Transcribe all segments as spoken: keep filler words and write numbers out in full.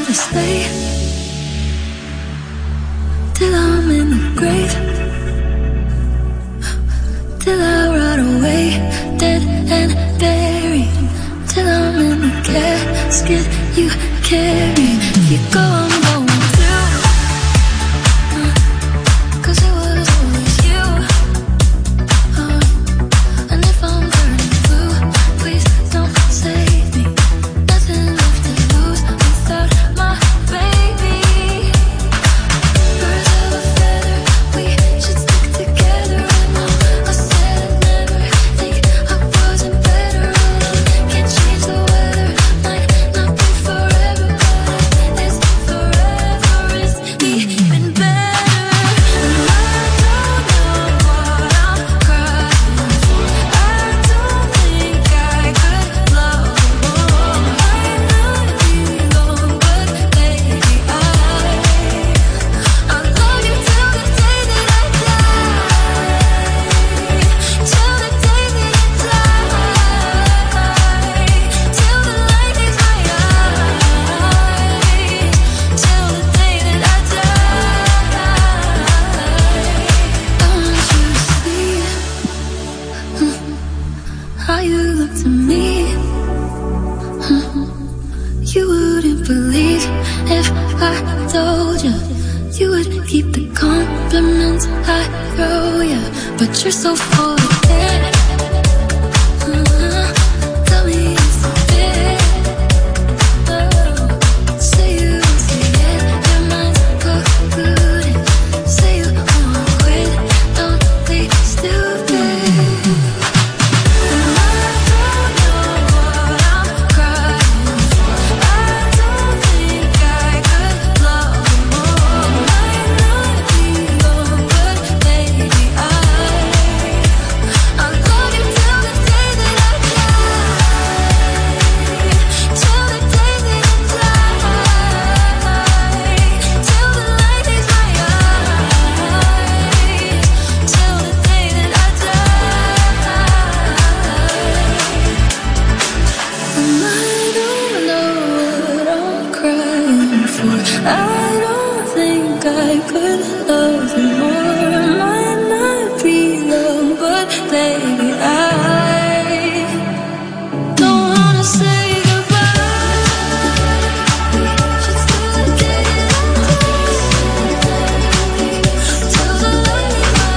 to stay till I'm in the grave, till I rot away, dead and buried, till I'm in the casket you carry. If you go, I'm going through, uh, cause it was always you, uh, and if I'm burning blue, please don't save me. Nothing left to lose without my baby. Birds of a feather, we should stick together. And all I said I'd never think I wasn't better. And I can't change the weather, might not be forever, but it's forever is even better. And I don't know what I'm crying for. I don't think I could love more. Might not be long, but baby, I I'll love you till the day that I die, till the day that I die, till the light leaves my eyes, till the day that I die. I want you to see how you look to me. You wouldn't believe if I told you. You would keep the compliments I throw you, but you're so full of it. Uh, Tell me it's a bit. Oh, say you won't say it, your mind's polluted. Say you won't quit, don't be stupid. And I don't know what I'm crying for. I don't think I could love more. Might not be long, but baby, I I'll love you till the day that I die, till the day that I die, till the light leaves my eyes, till the day that I die. And I don't know what I'm crying for. I don't think I could love you more. Might not be long, but baby, I don't wanna say goodbye. We should still the day that I die, till the light leaves my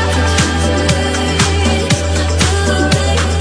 eyes, till the day I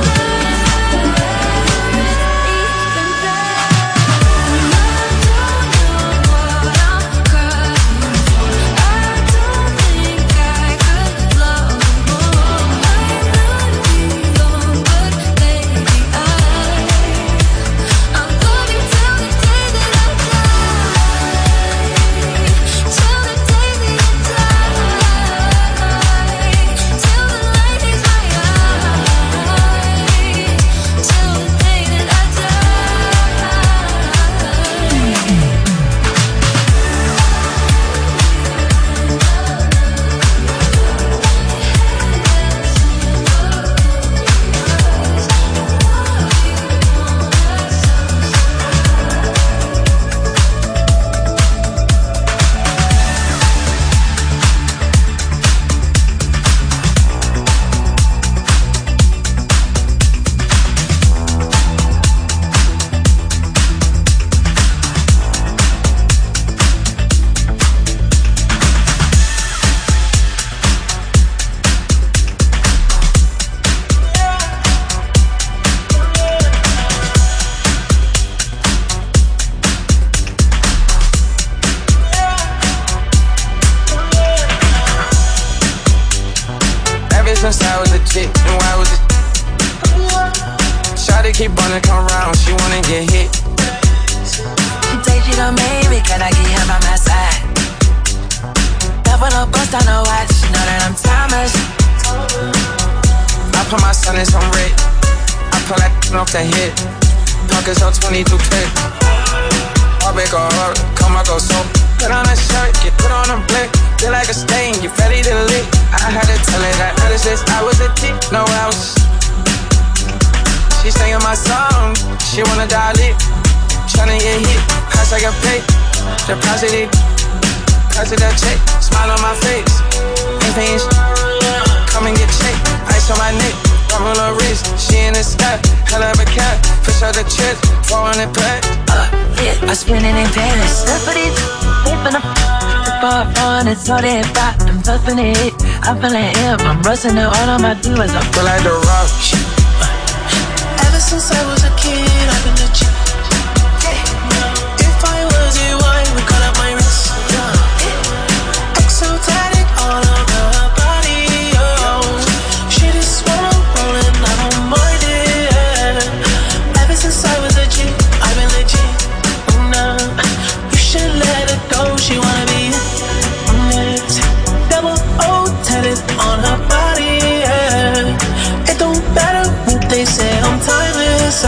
since I was a chick, and why was it? Shawty keep wanna come round, she wanna get hit. She say she gon' make me, can I get him by my side? Never no bust on no watch, she know that I'm timeless. I put my son in some red, I pull that off the hit. Pockets on twenty-two clip. I make her hard, come I go so. Put on a shirt, get put on a blick. Feel like a stain, you ready to lick. I had to tell her that notice this, I was a tick, no else. She singing my song, she wanna dial it. tryna get hit. House I got paid. Deposit it. Deposit that check. Smile on my face. Ain't paying sh- Come and get checked. Ice on my neck. Don't roll her wrist. She in the sky. Hell of a cat. Fish out the chest. Four on the pack. Uh, yeah, I spend it in Paris. Enough of these. Flipping up. Far on, it's all that pop. I'm puffing it. I'm feeling hip. I'm rusting it all on my divas. I feel like the rock. Ever since I was a kid, I've been legit. If I was a wine, would call up my wrist. Exotic all over her body. Oh, shit is what I'm rolling. I don't mind it. Ever since I was a G, I've been legit. Oh, no, you should let it go. She wanna be honest. Double O tatted on her body. Yeah. It don't matter what they say. I'm timeless.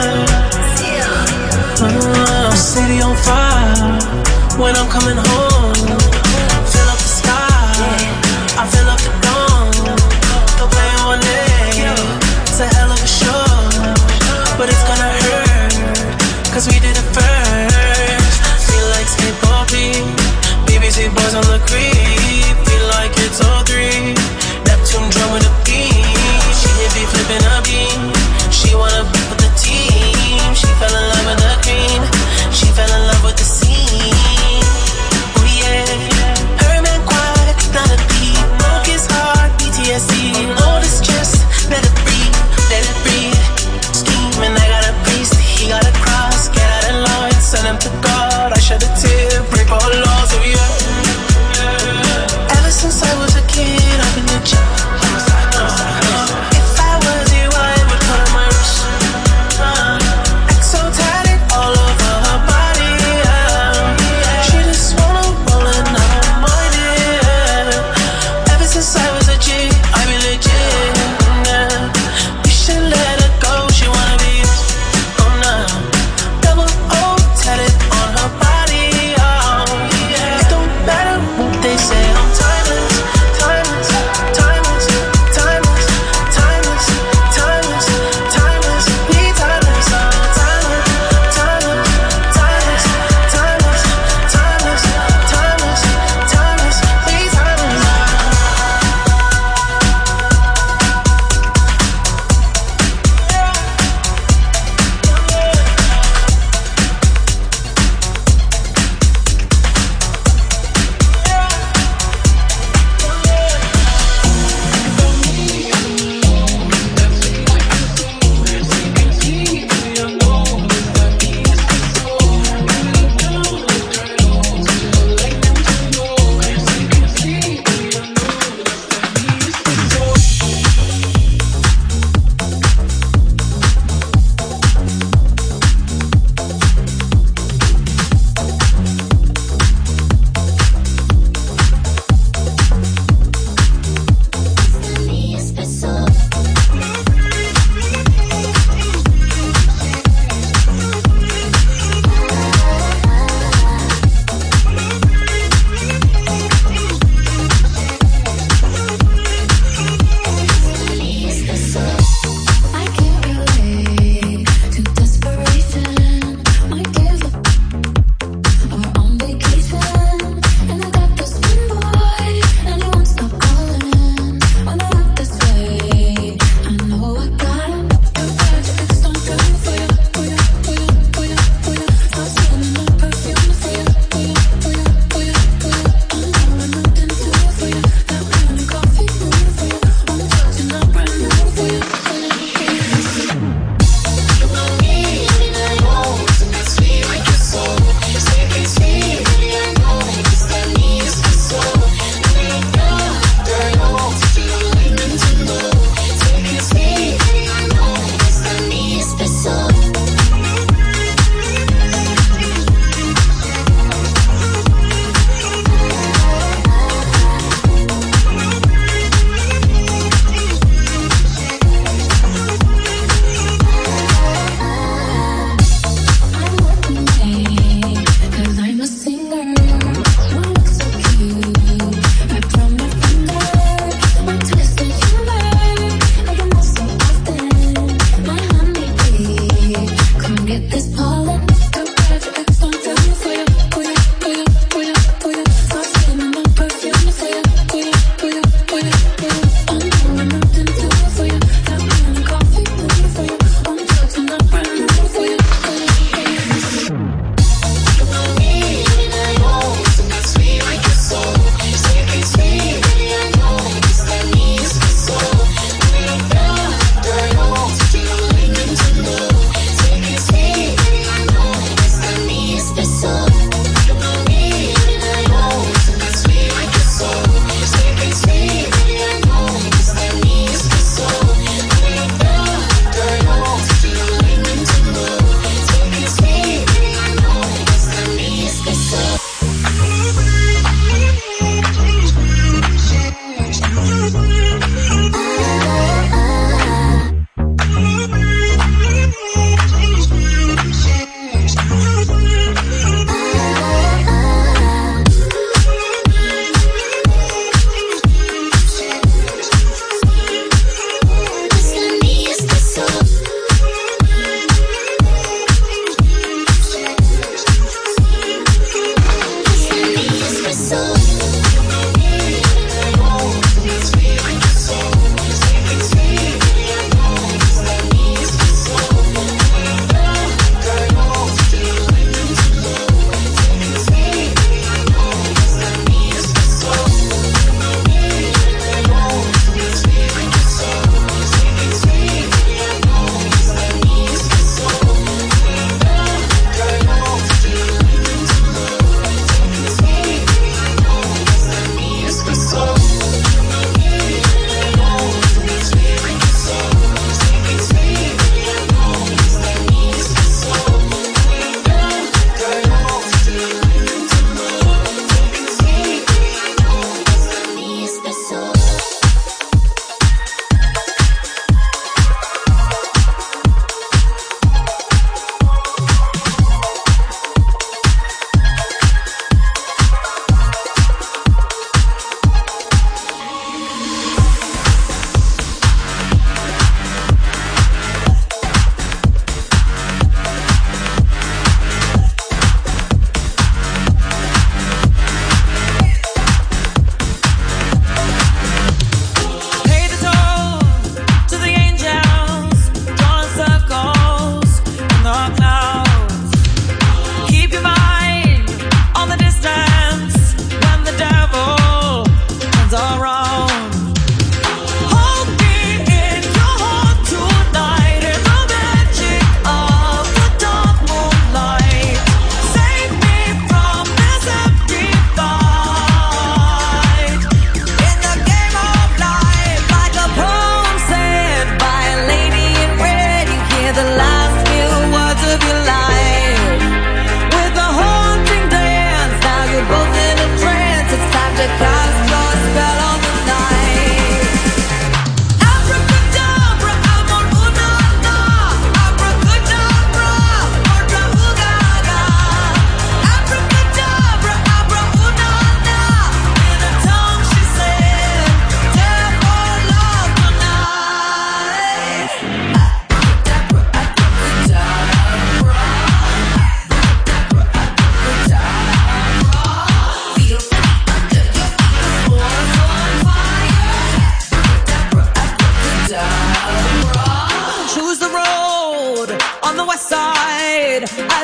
Uh, city on fire when I'm coming home. Fill up the sky, I fill up the dome. Don't play on day, it's a hell of a show, but it's gonna hurt, cause we did it first. Feel like skateboarding, B B C boys on the creep. Feel like it's all three, Neptune drum with a beat. She hit me flipping a beam. She wanna be with the team. She fell in love with the green. She fell in love with the scene. Oh yeah. Her man quiet, not a beat. Broke his heart, P T S D. All the stress, let it breathe, let it breathe. Scheming, I got a priest. He got a cross, get out of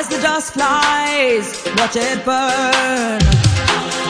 the dust flies, watch it burn.